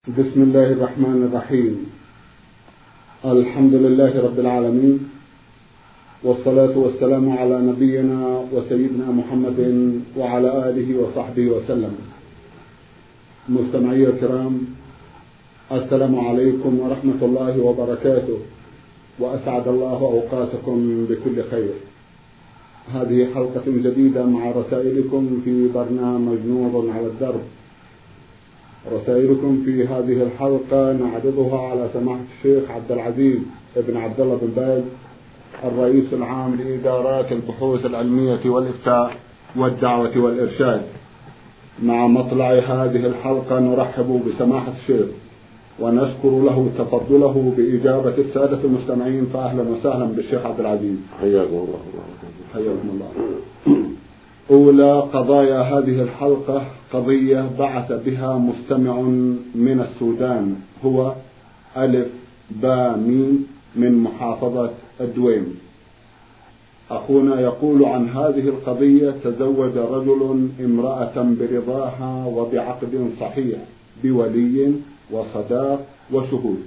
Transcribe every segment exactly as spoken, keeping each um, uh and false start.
بسم الله الرحمن الرحيم. الحمد لله رب العالمين، والصلاة والسلام على نبينا وسيدنا محمد وعلى آله وصحبه وسلم. مستمعي الكرام، السلام عليكم ورحمة الله وبركاته، وأسعد الله أوقاتكم بكل خير. هذه حلقة جديدة مع رسائلكم في برنامج نور على الدرب. رسائلكم في هذه الحلقة نعرضها على سماحة الشيخ عبد العزيز ابن عبد الله بن باز، الرئيس العام لإدارات البحوث العلمية والإفتاء والدعوة والإرشاد. مع مطلع هذه الحلقة نرحب بسماحة الشيخ ونشكر له تفضله بإجابة السادة المستمعين، فأهلا وسهلا بالشيخ عبد العزيز. حياكم الله. حياكم الله. أولى قضايا هذه الحلقة قضية بعث بها مستمع من السودان، هو ألف با ميم من محافظة الدويم. أخونا يقول عن هذه القضية: تزوج رجل امرأة برضاها وبعقد صحيح بولي وصداق وشهود،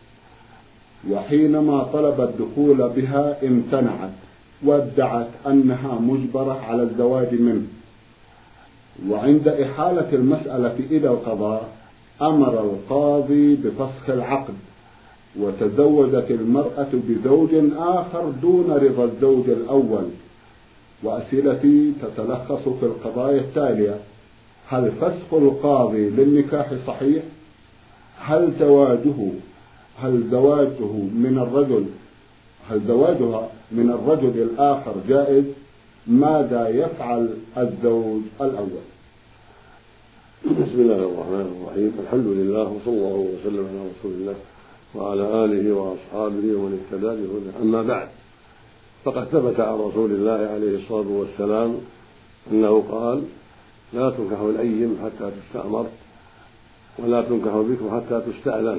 وحينما طلب الدخول بها امتنعت وادعت أنها مجبرة على الزواج منه. وعند إحالة المسألة إلى القضاء أمر القاضي بفسخ العقد، وتزوجت المرأة بزوج آخر دون رضا الزوج الأول. وأسئلتي تتلخص في القضايا التالية: هل فسخ القاضي للنكاح صحيح؟ هل زواجه هل زواجه من الرجل هل زواجها من الرجل الآخر جائز؟ ماذا يفعل الزوج الأول؟ بسم الله الرحمن الرحيم. الحمد لله، وصلى الله وسلم على رسول الله وعلى آله وأصحابه ومن اهتدى بهداه. أما بعد، فقد ثبت عن رسول الله عليه الصلاة والسلام أنه قال: لا تنكح الأيم حتى تستأمر، ولا تنكح البكر حتى تستأذن.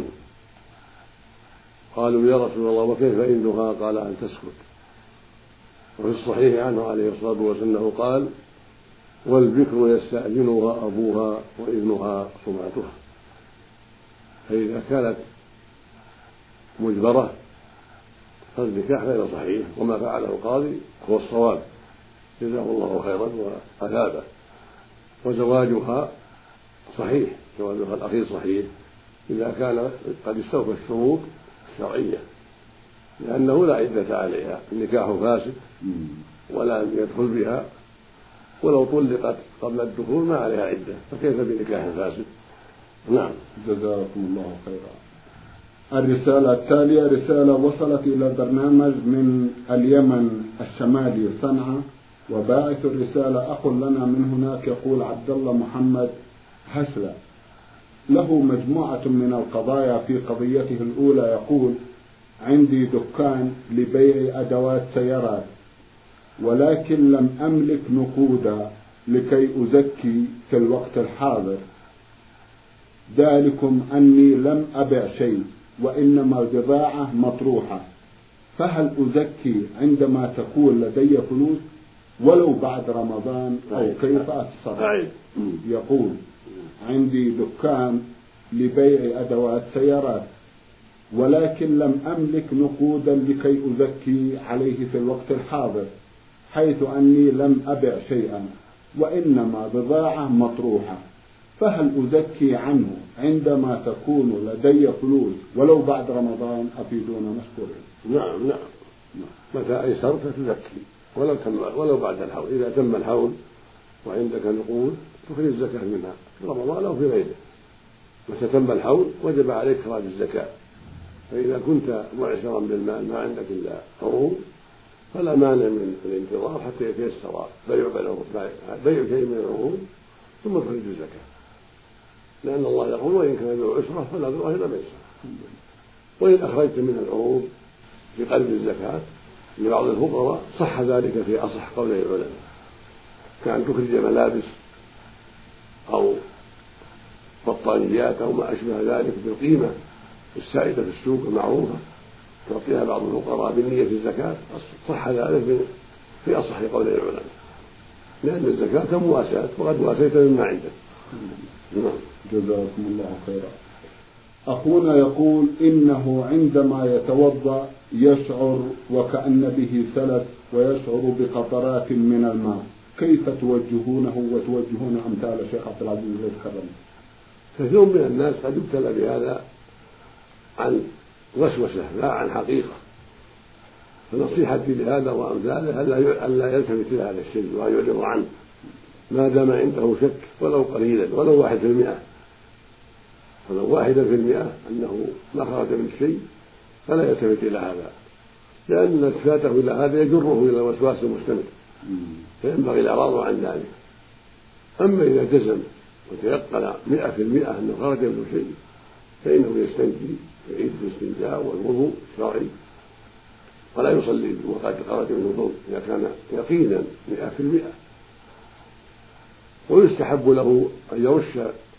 قالوا: يا رسول الله، وكيف إذنها؟ قال: أن تسكت. وفي الصحيح عنه عليه الصلاة والسلام قال: والبكر يستأذنها أبوها وإذنها صماتها. فإذا كانت مجبرة فالنكاح غير صحيح، وما فعله القاضي هو الصواب، جزاه الله خيرا وأثابه. وزواجها صحيح، زواجها الأخير صحيح إذا كان قد استوفى الشروط الشرعية، لأنه لا عدة عليها، النكاح فاسد ولا يدخل بها، ولو طلقت قبل الدخول ما عليها عدة، فكيف بنكاح فاسد؟ نعم، جزاكم الله خيرا. الرسالة التالية رسالة وصلت إلى البرنامج من اليمن الشمالي صنعاء، وباعث الرسالة أخ لنا من هناك، يقول عبد الله محمد هسلة، له مجموعة من القضايا. في قضيته الأولى يقول: عندي دكان لبيع أدوات سيارات، ولكن لم أملك نقودا لكي أزكي في الوقت الحاضر، ذلكم أني لم أبع شيء وإنما البضاعة مطروحة، فهل أزكي عندما تكون لدي فلوس ولو بعد رمضان أو كيف أتصرف؟ يقول: عندي دكان لبيع أدوات سيارات، ولكن لم أملك نقودا لكي أزكي عليه في الوقت الحاضر، حيث أني لم أبع شيئا وإنما بضاعة مطروحة، فهل أزكي عنه عندما تكون لدي فلوس ولو بعد رمضان؟ أفيدونا مشكورين. نعم نعم متى أيسرت تزكي ولو تم ولو بعد الحول. إذا تم الحول وعندك نقود تخرج الزكاة منها في رمضان أو في غيره. متى تم الحول وجب عليك إخراج الزكاة. فإذا كنت معسرا بالمال ما عندك إلا عروض فلا مانع من الانتظار حتى يتيسر بيع بيع شيء من العروض ثم تخرج الزكاة، لأن الله يقول: وإن كان ذو عسرة فلا ذو إلا ميسرة. وإن أخرجت من العروض بقلب الزكاة لبعض الفقراء صح ذلك في أصح قولي العلماء، كأن تخرج ملابس أو بطانيات أو ما أشبه ذلك بالقيمة السائدة في السوق المعروفة تعطيها بعض الفقراء بالنية الزكاة، صح ذلك في أصح قولي العلماء، لأن الزكاة مواساة وقد واسيت مما عندك. جزاكم الله خيرا. أخونا يقول إنه عندما يتوضأ يشعر وكأن به سلس ويشعر بقطرات من الماء، كيف توجهونه وتوجهون أمثال الشيخ عبد العزيز الله يكرمه؟ كثير من الناس قد يبتلى بهذا عن وسوسة لا عن حقيقة، فنصيحتي لهذا وأمثاله ألا يلتفت إلى هذا الشيء ويعرض عنه ما دام عنده شك ولو قليلا ولو واحد في المئة، ولو واحدا في المئة أنه ما خرج من الشيء فلا يلتفت إلى هذا، لأن التفاته إلى هذا يجره إلى الوسواس المستمر، فينبغي الإعراض عن ذلك. أما إذا جزم وتيقن مئة في المئة أنه خرج منه شيء فإنه يستنجي يعيد الاستنجاء والوضوء الشرعي ولا يصلي وقد خرج منه الوضوء إذا كان يقينا مئة في المئة. ويستحب له أن يرش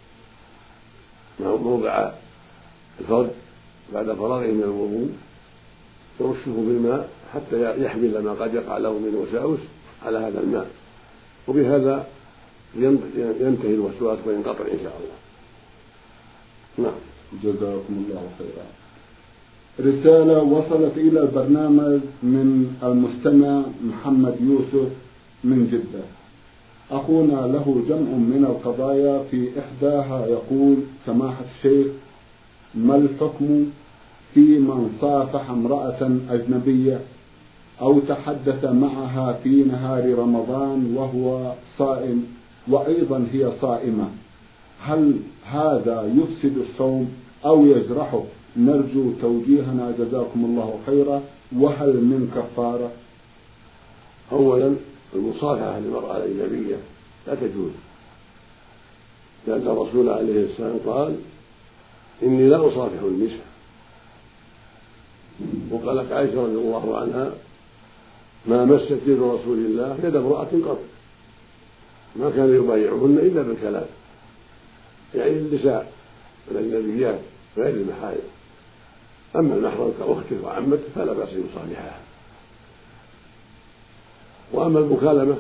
موضع الفرد بعد فراغه من الوضوء، يرشه بالماء حتى يحمل ما قد يقع له من وساوس على هذا الماء، وبهذا ينتهي الوسواس وينقطع إن شاء الله. نعم. جزاكم الله خيرا. رسالة وصلت إلى البرنامج من المستمع محمد يوسف من جدة. أخونا له جمع من القضايا، في إحداها يقول: سماحة الشيخ، ما الحكم في من صافح امرأة أجنبية أو تحدث معها في نهار رمضان وهو صائم وأيضا هي صائمة؟ هل هذا يفسد الصوم أو يجرحه؟ نرجو توجيهنا جزاكم الله خيرا، وهل من كفارة؟ أولا المصافحة للمرأة الأجنبية لا تجوز، لأن الرسول عليه السلام قال: إني لا أصافح النساء. وقالت عائشة رضي الله عنها: ما مست يد رسول الله يد امرأة قط، ما كان يبايعهن إلا بالكلام، يعني النساء الأجنبيات غير المحارم. أما المحرم كأخته وعمته فلا بأس يصافحها. وأما المكالمة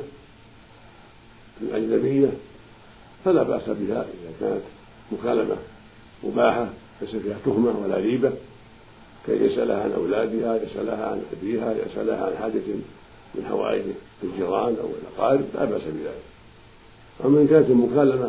الأجنبية فلا بأس بها إذا كانت مكالمة مباحة ليس فيها تهمة ولا ريبة، كي يسألها عن أولادها، يسألها عن أبيها، يسألها عن حاجة من حوائج الجيران أو الأقارب، لا بأس بذلك. أما إن كانت المكالمة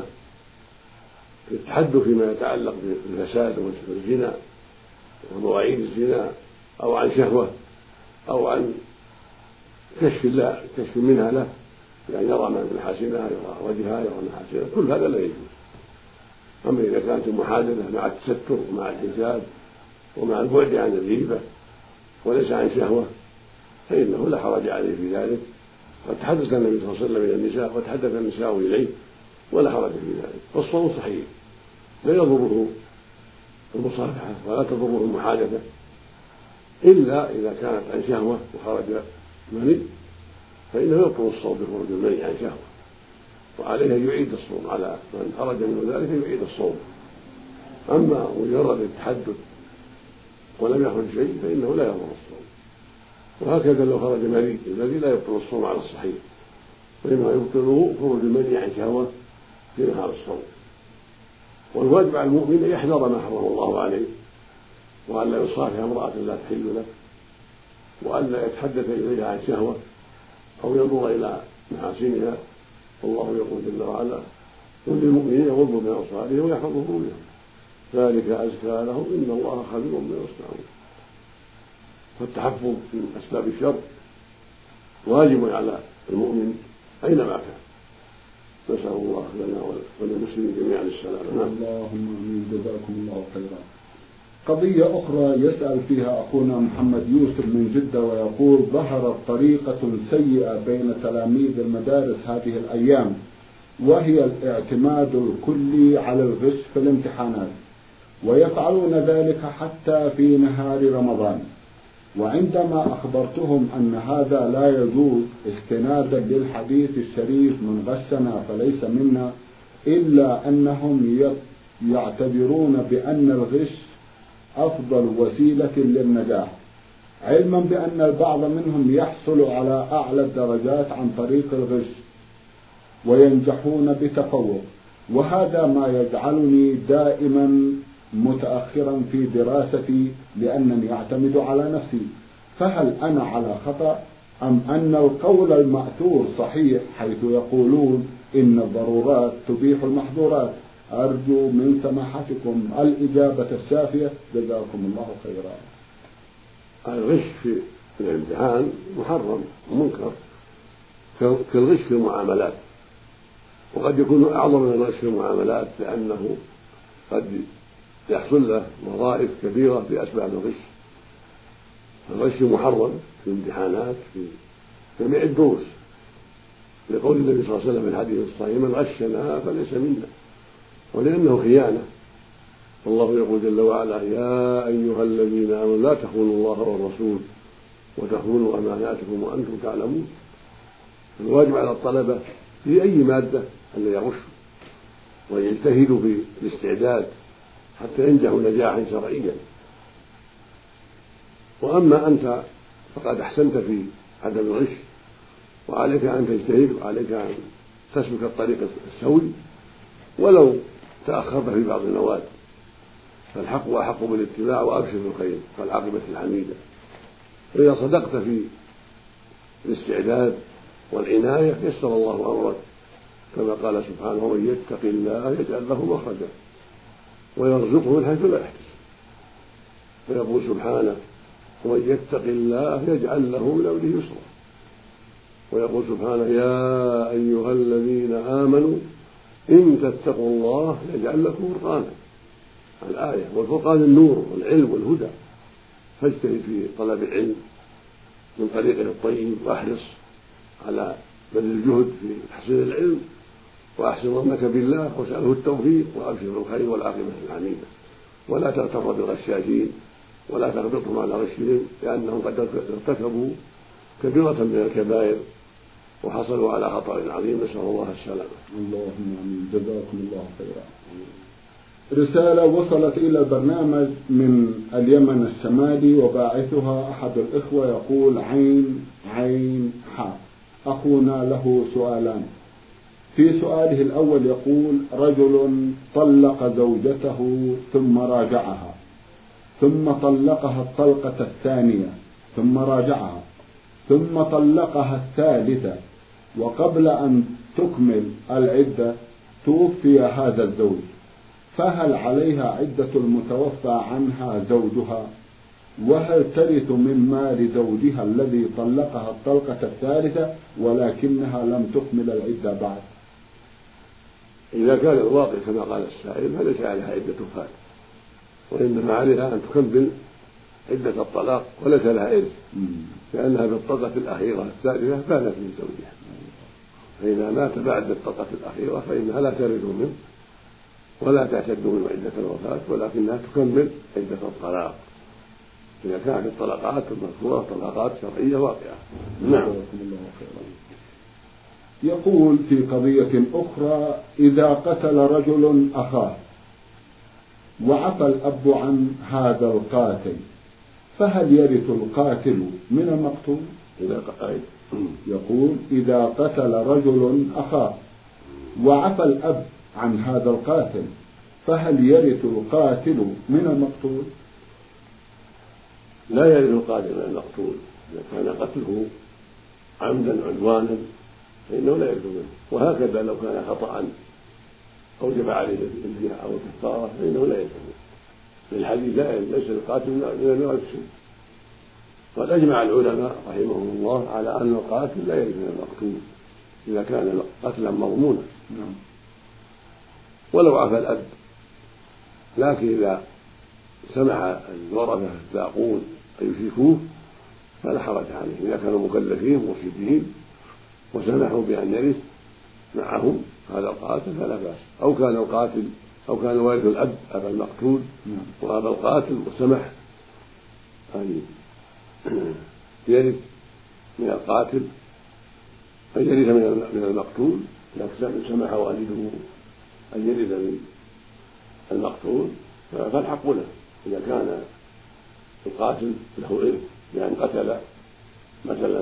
التحدث فيما يتعلق بالفساد والزنا ومواعيد الزنا أو عن شهوة أو عن كشف الله كشف منها له، يعني يرى محاسنها، يرى وجهها، يرى محاسنها، كل هذا لا يجوز. أما إذا كانت المحادثة مع التستر ومع الحجاب ومع البعد عن الغيبة وليس عن شهوة فإنه لا حرج عليه في ذلك. قد تحدث النبي صلى الله عليه وسلم إلى النساء وتحدث النساء إليه ولا حرج في ذلك، والصوم صحيح لا يضره المصافحة ولا تضره المحادثة إلا إذا كانت عن شهوة وخرج مني فإنه يبطل الصوم بخروج المني عن شهوة، وعليه يعيد الصوم، على من خرج منه ذلك يعيد الصوم. أما مجرد التحدث ولم يخرج شيء فإنه لا يضر الصوم. وهكذا لو خرج مني الذي لا يبطل الصوم على الصحيح، وإنما يبطله خروج المني عن شهوة في نهار الصوم. والواجب على المؤمن أن يحذر ما حرم الله عليه، وأن لا يصافح امرأة لا تحل له، وأن لا يتحدث إليها عن شهوة أو ينظر إلى محاسنها. والله يقول جل وعلا: قل للمؤمنين يغضوا من أبصارهم ويحفظوا فروجهم ذلك أزكى لهم إن الله خبير بما يصنعون. فالتحفظ من أسباب الشر واجب على المؤمن أينما كان. نسأل الله لنا وللمسلمين جميعا السلامة. اللهم آمين. جزاكم الله خيرا. قضية أخرى يسأل فيها أخونا محمد يوسف من جدة ويقول: ظهرت طريقة سيئة بين تلاميذ المدارس هذه الأيام، وهي الاعتماد الكلي على الغش في الامتحانات، ويفعلون ذلك حتى في نهار رمضان. وعندما أخبرتهم أن هذا لا يجوز استنادا للحديث الشريف: من غشنا فليس منا، إلا أنهم يعتبرون بأن الغش أفضل وسيلة للنجاح، علما بأن البعض منهم يحصل على أعلى الدرجات عن طريق الغش وينجحون بتفوق. وهذا ما يجعلني دائما متأخرا في دراستي لأنني أعتمد على نفسي، فهل أنا على خطأ أم أن القول المأثور صحيح حيث يقولون إن الضرورات تبيح المحظورات؟ أرجو من سماحتكم الإجابة الشافية، جزاكم الله خيرا. الغش في الامتحان محرم ومنكر كالغش في المعاملات، وقد يكون أعظم من الغش في المعاملات لأنه قد يحصل له وظائف كبيرة بأسباب الغش. الغش محرم في الامتحانات في جميع الدروس، لقول النبي صلى الله عليه وسلم في الحديث الصحيح: من غشنا فليس منا، ولأنه خيانة. والله يقول جل وعلا: يا أيها الذين آمنوا لا تخونوا الله والرسول وتخونوا أماناتكم وأنتم تعلمون. الواجب على الطلبة في أي مادة أن يغشوا ويجتهدوا في الاستعداد حتى ينجحوا نجاحا شرعيا. وأما أنت فقد أحسنت في عدم الغش، وعليك أن تجتهد وعليك أن تسلك الطريق السوي ولو تأخرت في بعض المواد، فالحق أحق بالاتباع وأبشر بالخير والعاقبة الحميدة. وإذا صدقت في الاستعداد والعناية يسر الله أمرك، كما قال سبحانه: ومن يتق الله يجعل له مخرجا ويرزقه من حيث لا يحتسب. ويقول سبحانه: ومن يتق الله يجعل له من أمره يسرا. ويقول سبحانه: يا أيها الذين آمنوا إن تتقوا الله يجعل لكم فرقانا. الآية. والفرقان النور والعلم والهدى، فاجتهد في طلب العلم من طريقه الطيب، واحرص على بذل الجهد في تحصيل العلم، وأحسن ظنك بالله واسأله التوفيق، وأبشر بالخير والعاقبة الحميدة. ولا تغتر بالغشاشين ولا تغبطهم على غشهم، لأنهم قد ارتكبوا كبيرة من الكبائر وحصلوا على خطأ عظيم، نسأل الله السلامة. اللهم آمين. جزاكم الله خيرا. رسالة وصلت إلى البرنامج من اليمن الشمالي، وباعثها أحد الإخوة يقول: عين عين حاء. أخونا له سؤالان. في سؤاله الأول يقول: رجل طلق زوجته ثم راجعها، ثم طلقها الطلقة الثانية ثم راجعها، ثم طلقها الثالثة، وقبل أن تكمل العدة توفي هذا الزوج، فهل عليها عدة المتوفى عنها زوجها؟ وهل ترث من مال زوجها الذي طلقها الطلقة الثالثة ولكنها لم تكمل العدة بعد؟ إذا كان الواقع كما قال السائل فليس عليها عدة وفاة، وإنما عليها أن تكمل عدة الطلاق وليس لها إرث، لأنها بالطلقة الأخيرة الثالثة بانت من زوجها، فإذا مات بعد الطلقة الأخيرة فإنها لا ترث منه ولا تعتد من عدة الوفاة، ولكنها تكمل عدة الطلاق إذا كانت الطلقات المذكورة طلقات شرعية واقعة. نعم. يقول في قضية أخرى: إذا قتل رجل أخاه وعفى الأب عن هذا القاتل، فهل يرث القاتل من المقتول؟ يقول: إذا قتل رجل أخاه وعفى الأب عن هذا القاتل، فهل يرث القاتل من المقتول؟ لا يرث القاتل من المقتول. إذا كان قتله عمدا عدوانا فإنه لا يرث منه، وهكذا لو كان خطأ أوجب عليه الدية أو الكفارة فإنه لا يرث منه. للحديث: لا ليس القاتل من الميراث شيء. قد أجمع العلماء رحمهم الله على أن القاتل لا يرث من المقتول إذا كان قتلا مضمونا، ولو عفى الأب. لكن إذا سمح الورثة الباقون أن يشركوه فلا حرج عليه، إذا كانوا مكلفين مرشدين وسمحوا بأن يرث معهم هذا القاتل فلا بأس. أو كان القاتل أو كان والد الأب أبا المقتول وأبا القاتل وسمح أن يرث من القاتل أن يرث من المقتول، لكن سمح والده أن يرث من المقتول فالحق له إذا كان القاتل له إرث، يعني قتل مثلا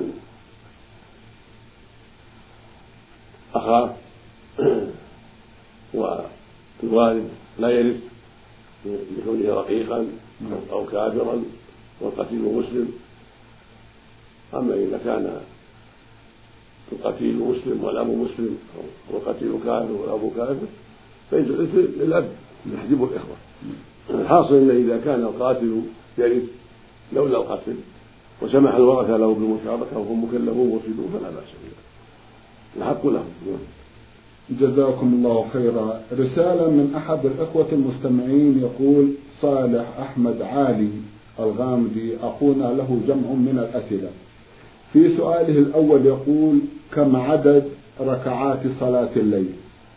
أخاه والوالد لا يرث لكونه رقيقا أو كافرا والقتيل مسلم. أما إذا كان القتيل مسلم والأب مسلم أو القتيل كافر والأب كافر فيجوز الإثم للأب يحجب الإخوة. الحاصل أن إذا كان القاتل يرث لولا القتل وسمح الورثة له بالمشاركة وهم مكلفون مرشدون فلا بأس به، الحق لهم. جزاكم الله خيرا. رسالة من أحد الإخوة المستمعين يقول: صالح أحمد عالي الغامدي أخونا له جمع من الأسئلة. في سؤاله الأول يقول: كم عدد ركعات صلاة الليل؟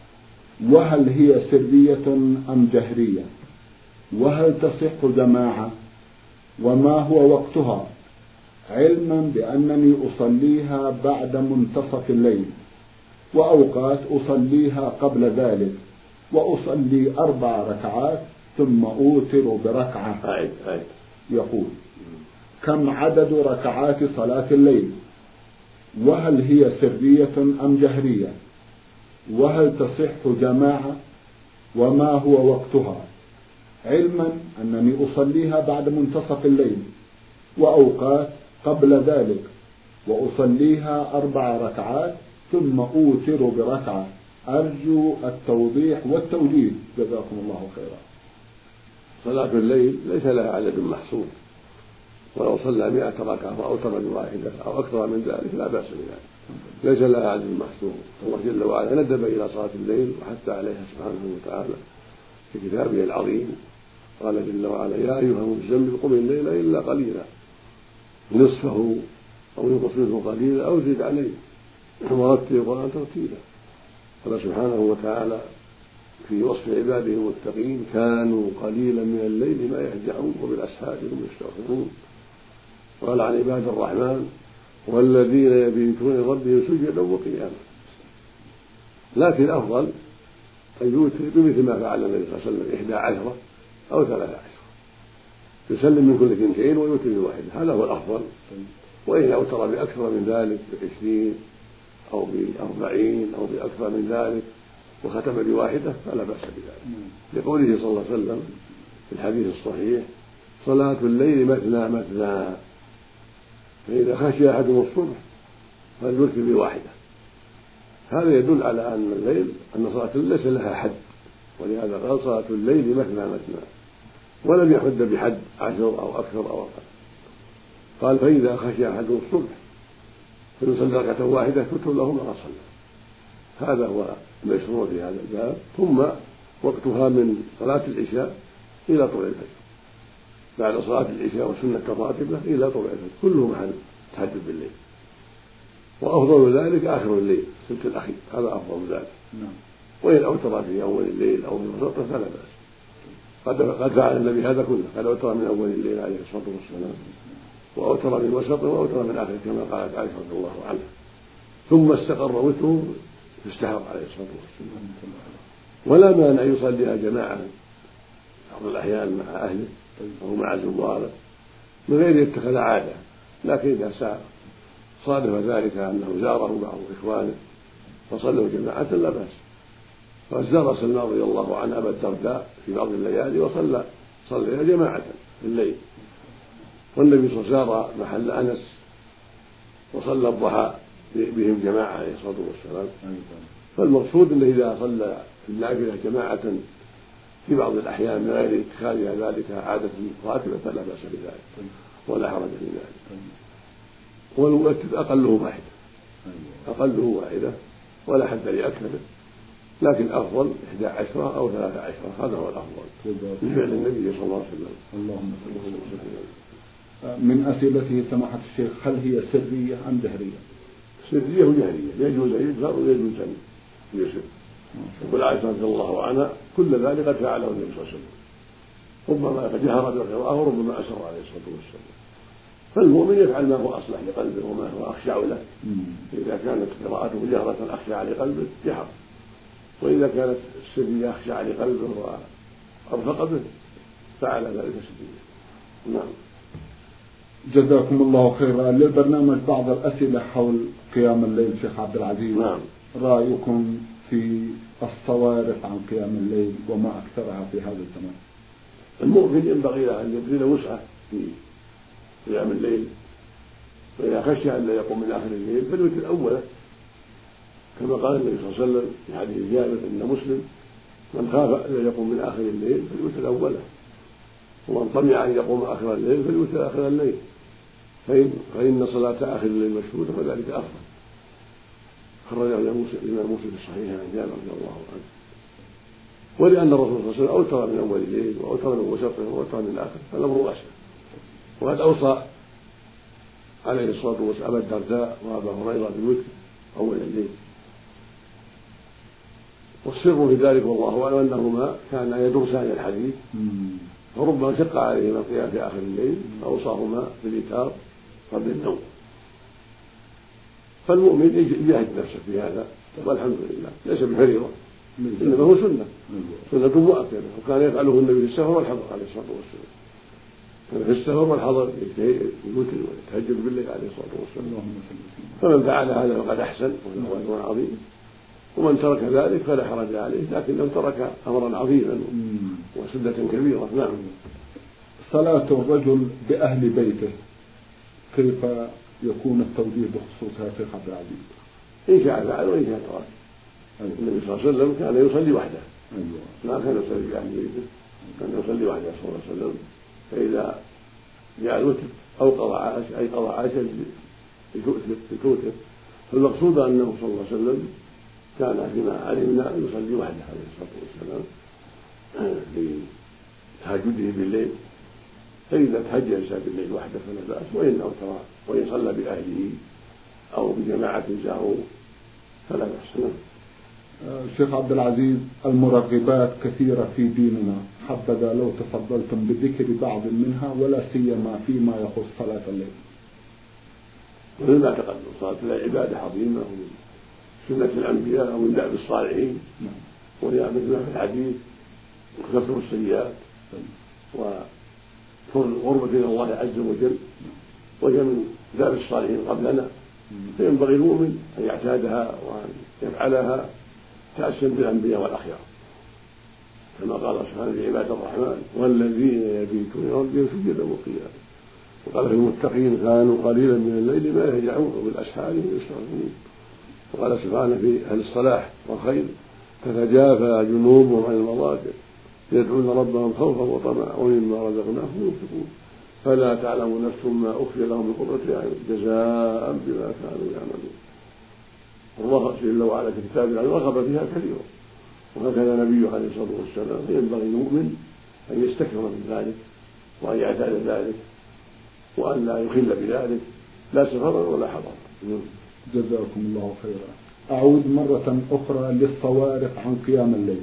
وهل هي سرية أم جهرية؟ وهل تصح جماعة؟ وما هو وقتها؟ علما بأنني أصليها بعد منتصف الليل، وأوقات أصليها قبل ذلك، وأصلي أربع ركعات ثم أوتر بركعة. يقول: كم عدد ركعات صلاة الليل؟ وهل هي سرية أم جهرية؟ وهل تصح جماعة؟ وما هو وقتها؟ علما أنني أصليها بعد منتصف الليل، وأوقات قبل ذلك، وأصليها أربع ركعات ثم أوتر بركعة. أرجو التوضيح والتوجيه جزاكم الله خيرا. صلاة الليل ليس لها عدد محصور، ولو صلى مئة ركعة أوتر بواحدة أو أكثر من ذلك لا بأس بذلك، ليس لها عدد محصور. الله جل وعلا ندب إلى صلاة الليل وحتى عليها سبحانه وتعالى في كتابه العظيم. قال جل وعلا: يا أيها المزمل قم الليل إلا قليلا نصفه أو ينقص منه قليلا أو زد عليه ورتل القرآن ترتيلا. قال سبحانه وتعالى في وصف عباده المتقين: كانوا قليلا من الليل ما يهجعون وبالأسحار هم يستغفرون. قال عن عباد الرحمن: والذين يبيتون لربهم سجدا وقياما. لكن الأفضل أن يوتر بمثل ما فعل النبي صلى الله عليه وسلم إحدى عشرة أو ثلاثة عشرة، يسلم من كل اثنتين ويوتر بواحدة، هذا هو الأفضل. وإن أوتر بأكثر من ذلك بعشرين أو بأربعين أو بأكثر من ذلك وختم بواحدة فلا بأس بذلك، لقوله صلى الله عليه وسلم في الحديث الصحيح: صلاة الليل مثنى مثنى، فإذا خشي أحدهم الصبح فليوتر بواحدة. هذا يدل على أن الليل أن صلاة الليل ليس لها حد، ولهذا قال: صلاة الليل مثنى مثنى، ولم يحد بحد عشر أو أكثر أو أقل. قال: فإذا خشي أحدهم الصبح فيصلي ركعة واحدة تتر له ما صلى. هذا هو المشروع في هذا الباب. ثم وقتها من صلاة العشاء إلى طلوع الفجر، بعد صلاة العشاء والسنة الراتبة إلى طلوع الفجر، كله محل تهجد بالليل. وأفضل ذلك آخر الليل الثلث الأخير، هذا أفضل ذلك. وإن أوتر في أول الليل أو في وسطه فلا بأس. قد فعل النبي هذا كله، قد أوتر من أول الليل عليه الصلاة والسلام، وأوتر من وسطه، وأوتر من آخره كما قالت عائشة رضي الله عنها. ثم استقر وتره في السحر عليه الصلاة والسلام. ولا مانع يصليها جماعة بعض الأحيان مع أهله أو مع زواره من غير يتخذ عادة، لكن إذا صادف ذلك أنه زاره بعض إخوانه فصلوا جماعة لا بأس. فزار سلمان رضي الله عنه أبا الدرداء في بعض الليالي وصلى صلى جماعة في الليل، والنبي صلى الله عليه وسلم زار محل أنس وصلى الضحى بهم جماعة عليه الصلاة والسلام. فالمقصود أنه إذا صلى في النافلة جماعة في بعض الأحيان من غير اتخاذها ذلك عادة راتبة فلا بأس بذلك ولا حرج في ذلك. والمؤكد أقله واحدة، أقله واحدة ولا حد لأكثره، لكن الأفضل إحدى عشرة أو ثلاثة عشرة، هذا هو الأفضل من فعل النبي صلى الله عليه وسلم. اللهم صل وسلم. من أسئلته سماحة الشيخ: هل هي سرية أم جهرية؟ سرية وجهرية، يجوز أن يجهر ويجوز أن يسر. يقول عائشة رضي الله عنها: كل ذلك قد فعله النبي صلى الله عليه وسلم، ربما قد جهر بالقراءة وربما أسر عليه الصلاة والسلام. فالمؤمن يفعل ما هو أصلح لقلبه وما هو أخشع له. إذا كانت قراءته جهرة أخشع لقلبه جهر، وإذا كانت السرية أخشع لقلبه وأرفق به فعل ذلك سرية. نعم. جزاكم الله خيرا. للبرنامج بعض الأسئلة حول قيام الليل شيخ عبد العزيز. نعم. رأيكم في الصوارف عن قيام الليل وما أكثرها في هذا الزمان؟ المؤمن ينبغي له أن يبذل وسعه في قيام الليل، وإذا خشي أن لا يقوم من آخر الليل فليوتر أوله، كما قال النبي صلى الله عليه وسلم في حديث جابر عند مسلم: من خاف أن لا يقوم من آخر الليل فليوتر أوله، ومن طمع أن يقوم آخر الليل فليوتر آخر الليل، فإن, فإن صلاة آخر الليل مشهودة فذلك أفضل. خرجه الإمام مسلم في الصحيح عن جابر رضي الله عنه. ولأن الرسول صلى الله عليه وسلم أوتر من أول الليل وأوتر من وسطه وأوتر من الآخر فالأمر واسع. وقد أوصى عليه الصلاة والسلام أبا الدرداء وأبا هريرة بالوتر أول الليل، والسر في ذلك والله أعلم أنهما كانا يدرسان الحديث، فربما شق عليهما القيام في آخر الليل فأوصاهما بالإيتار قبل النوم. فالمؤمن يجاهد نفسه في هذا والحمد لله، ليس بفريضة إنما هو سنة سنة مؤكدة، وكان يفعله النبي في السفر والحضر عليه الصلاة والسلام. كان في السفر والحضر يوتر ويتهجد بالليل عليه الصلاة والسلام. فمن فعل هذا فقد أحسن وله أجر عظيم، ومن ترك ذلك فلا حرج عليه، لكنه ترك أمرا عظيما وسنة كبيرة. نعم. صلاة الرجل بأهل بيته كيف يكون التوجيه بخصوصها شيخ عبد العزيز؟ إن شاء فعل وإن شاء ترك. أيوة. النبي صلى الله عليه وسلم كان يصلي وحده. أيوة. ما كان يصلي بأهل بيته، كان يصلي وحده صلى الله عليه وسلم. فإذا جاء الوتر أو قضى عشاء أي قضى عشاء بتوتر، فالمقصود أنه صلى الله عليه وسلم كان فيما علمنا يصلي وحده عليه الصلاة والسلام لتهجده بالليل، فإذا تهجد بالليل وحده فلا بأس، وإن أوتر وإن صلى بأهله أو بجماعة جاءوا فلا بأس. شيخ عبد العزيز، المرغبات كثيرة في ديننا، حبذا لو تفضلتم بذكر بعض منها ولا سيما فيما يخص صلاة الليل. مثل ما تقدم، صلاة الليل عبادة عظيمة ومن سنة الأنبياء ومن دأب الصالحين، وهي مثل ما في الحديث كثرة السيئات وقربة إلى الله عز وجل، وهي من دأب الصالحين قبلنا، فينبغي المؤمن أن يعتادها وأن يفعلها تأسيا بالأنبياء والأخيار، كما قال سبحانه في عباد الرحمن: والذين يبيتون لربهم سجدا وقياما. وقال في المتقين: كانوا قليلا من الليل ما يهجعون وبالأسحار هم يستغفرون. وقال سبحانه في أهل الصلاح والخير: تتجافى جنوبهم عن المضاجع يدعون ربهم خوفا وطمعا ومما رزقناهم ينفقون فلا تعلم نفس ما أخفي لهم من قرة أعين جزاء بما كانوا يعملون. الله جل وعلا في كتابه رغب فيها كثيرا، وهكذا نبيه عليه الصلاة والسلام. ينبغي المؤمن أن يستكثر من ذلك وأن يعتاد ذلك وأن لا يخل بذلك لا سفرا ولا حضرا. جزاكم الله خيرا. أعود مرة أخرى للصوارف عن قيام الليل.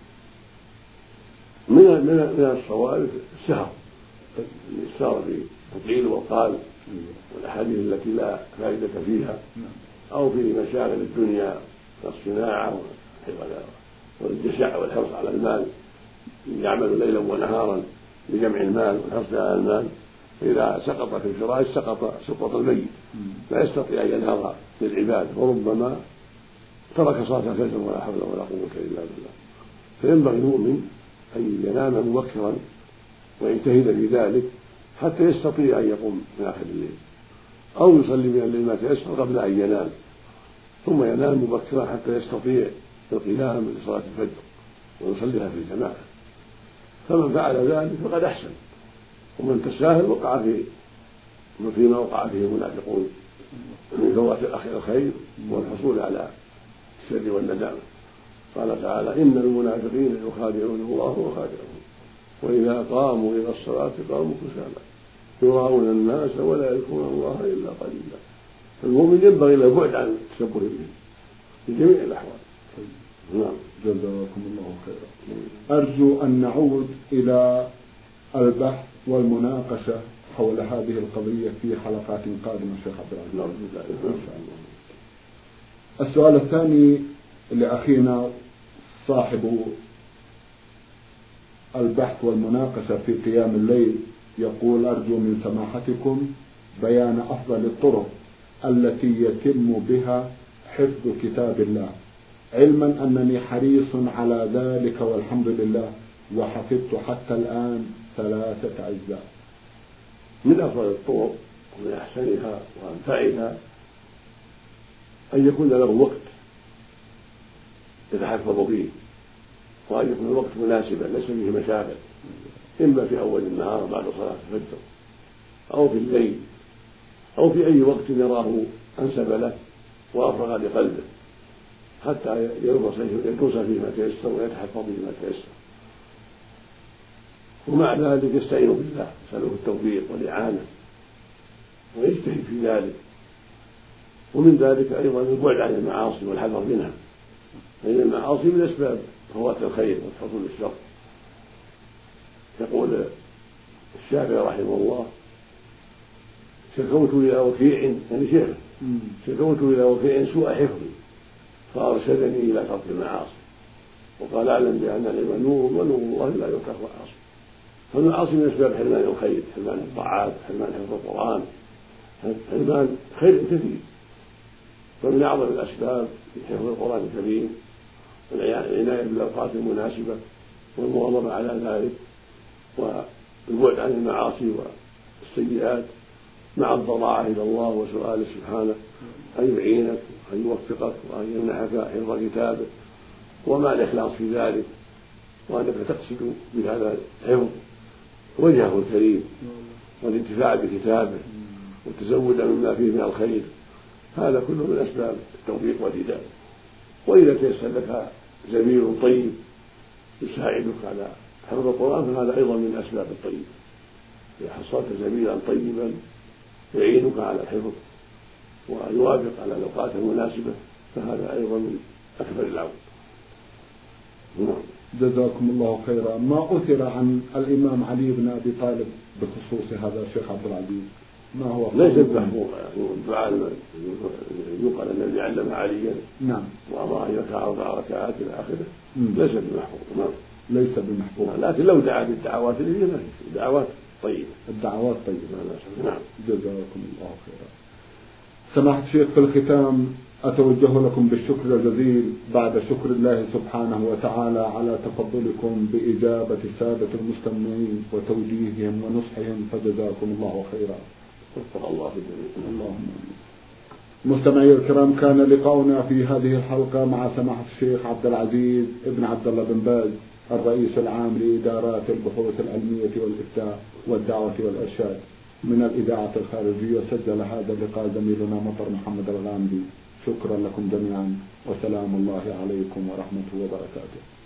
من من الصوارف السهر، السهر في القيل والقال والأحاديث التي لا فائدة فيها، أو في مشاغل الدنيا كالصناعة والجشع والحرص على المال، يعمل ليلا ونهارا لجمع المال والحرص على المال، فإذا سقط في الفراش سقط سقط الميت، لا يستطيع أن ينهض للعباد، وربما ترك صلاة الفجر ولا حول ولا قوة إلا بالله. فينبغي المؤمن أن ينام مبكرا ويجتهد في ذلك حتى يستطيع أن يقوم من آخر الليل، أو يصلي من الليل ما تيسر قبل أن ينام، ثم ينام مبكرا حتى يستطيع القيام لصلاة الفجر ويصليها في الجماعة. فمن فعل ذلك فقد أحسن، ومن تساهل وقع في فيما وقع فيه المنافقون من فوات الخير والحصول على الشر والندامة. قال تعالى: إن المنافقين يخادعون الله وخادعهم وإذا قاموا إلى الصلاة قاموا كسالى يراءون الناس ولا يذكرون الله إلا قليلا. فالمؤمن ينبغي له بعد عن التشبه به في جميع الأحوال. نعم. جزاكم الله خيرا. أرجو أن نعود إلى البحث والمناقشة حول هذه القضية في حلقات قادمة شيخ عبد العزيز. السؤال الثاني لأخينا صاحب البحث والمناقشة في قيام الليل، يقول: أرجو من سماحتكم بيان أفضل الطرق التي يتم بها حفظ كتاب الله، علما أنني حريص على ذلك والحمد لله، وحفظت حتى الآن ثلاثة أجزاء. من أفضل الطرق ومن أحسنها وأنفعها أن يكون له وقت يتحفظ فيه، وأن يكون الوقت مناسبا ليس فيه مشاغل، إما في أول النهار بعد صلاة الفجر أو في الليل أو في أي وقت يراه أنسب له وأفرغ لقلبه، حتى يدرس فيه ما تيسر ويتحفظ فيه ما تيسر. ومع ذلك يستعين بالله يسأله التوفيق والإعانة ويجتهد في ذلك. ومن ذلك أيضا البعد عن المعاصي والحذر منها، لأن المعاصي من أسباب فوات الخير وحصول الشر. يقول الشافعي رحمه الله: شكوت إلى وكيع، يعني شيخ، شكوت إلى وكيع سوء حفظي فأرشدني إلى ترك المعاصي، وقال: أعلم بأن العلم نور ونور الله لا يترك معاصي. فالمعاصي من أسباب حرمان الخير، حرمان الطاعات، حرمان حفظ القرآن، حرمان خير كثير. فمن أعظم الأسباب في حفظ القرآن الكريم والعناية بالأوقات المناسبة والمواظبة على ذلك، والبعد عن المعاصي والسيئات، مع الضراعة إلى الله وسؤاله سبحانه أن يعينك وأن يوفقك وأن يمنحك حفظ كتابه، ومع الإخلاص في ذلك، وأنك تقصد بهذا الحفظ وجهه الكريم والانتفاع بكتابه وتزودا مما فيه من الخير. هذا كله من أسباب التوفيق والهداية. وإذا تيسر لك زميل طيب يساعدك على حفظ القرآن فهذا أيضا من أسباب الطيب. إذا حصلت زميلا طيبا يعينك على الحفظ ويوافق على الأوقات المناسبة فهذا أيضا من أكبر العون. جزاكم الله خيرا. ما أثر عن الإمام علي بن أبي طالب بخصوص هذا الشيخ عبد العزيز؟ ما هو؟ ليس بمحفوظ، الدعاء يقال أن الذي علم عليا نعم وأمر أن يركع أربع ركعات إلى آخره ليس بمحفوظ. نعم ليس بمحفوظ، لكن لو دعا بالدعوات اللي هي دعوات طيبة، الدعوات طيبة. نعم. جزاكم الله خيرا. سماحة الشيخ، في الختام أتوجه لكم بالشكر الجزيل بعد شكر الله سبحانه وتعالى على تفضلكم بإجابة السادة المستمعين وتوجيههم ونصحهم، فجزاكم الله خيرا. وفق الله في الجميع. اللهم مستمعي الكرام، كان لقاؤنا في هذه الحلقة مع سماحة الشيخ عبد العزيز ابن عبد الله بن باز، الرئيس العام لإدارات البحوث العلمية والإفتاء والدعوة والإرشاد من الإذاعة الخارجية. سجل هذا اللقاء زميلنا مطر محمد الغامدي. شكرا لكم جميعا، وسلام الله عليكم ورحمته وبركاته.